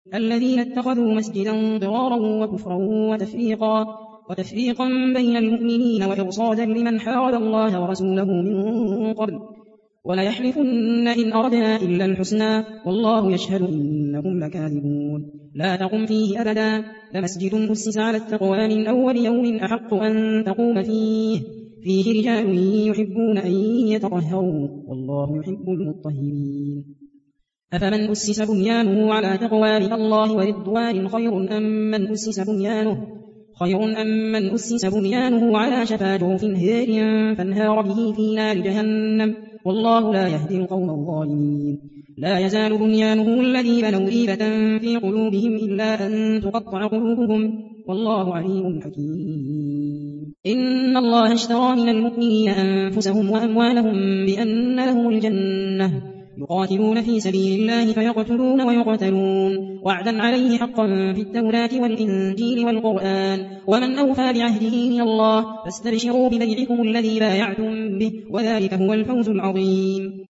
الذين اتخذوا مسجدا ضرارا وكفرا وتفريقا بين المؤمنين وإرصادا لمن حارب الله ورسوله من قبل وليحلفن إن أردنا إلا الحسنى والله يشهد إنهم لكاذبون لا تقم فيه أبدا لمسجد أسس على التقوى من أول يوم أحق أن تقوم فيه رجال يحبون أن يتطهروا والله يحب المطهرين أفمن أسس بنيانه على تقوى من الله ورضوان خير أم من أسس بنيانه على شفا جرف هار فانهار به في نار جهنم والله لا يهدي القوم الظالمين لا يزال بنيانهم الذي بنوا ريبة في قلوبهم إلا أن تقطع قلوبهم والله عليم حكيم إن الله اشترى من المؤمنين أنفسهم وأموالهم بأن لهم الجنة يقاتلون في سبيل الله فيقتلون ويقتلون وعدا عليه حقا في التوراة والإنجيل والقرآن ومن أوفى بعهده من الله فاستبشروا ببيعكم الذي بايعتم به وذلك هو الفوز العظيم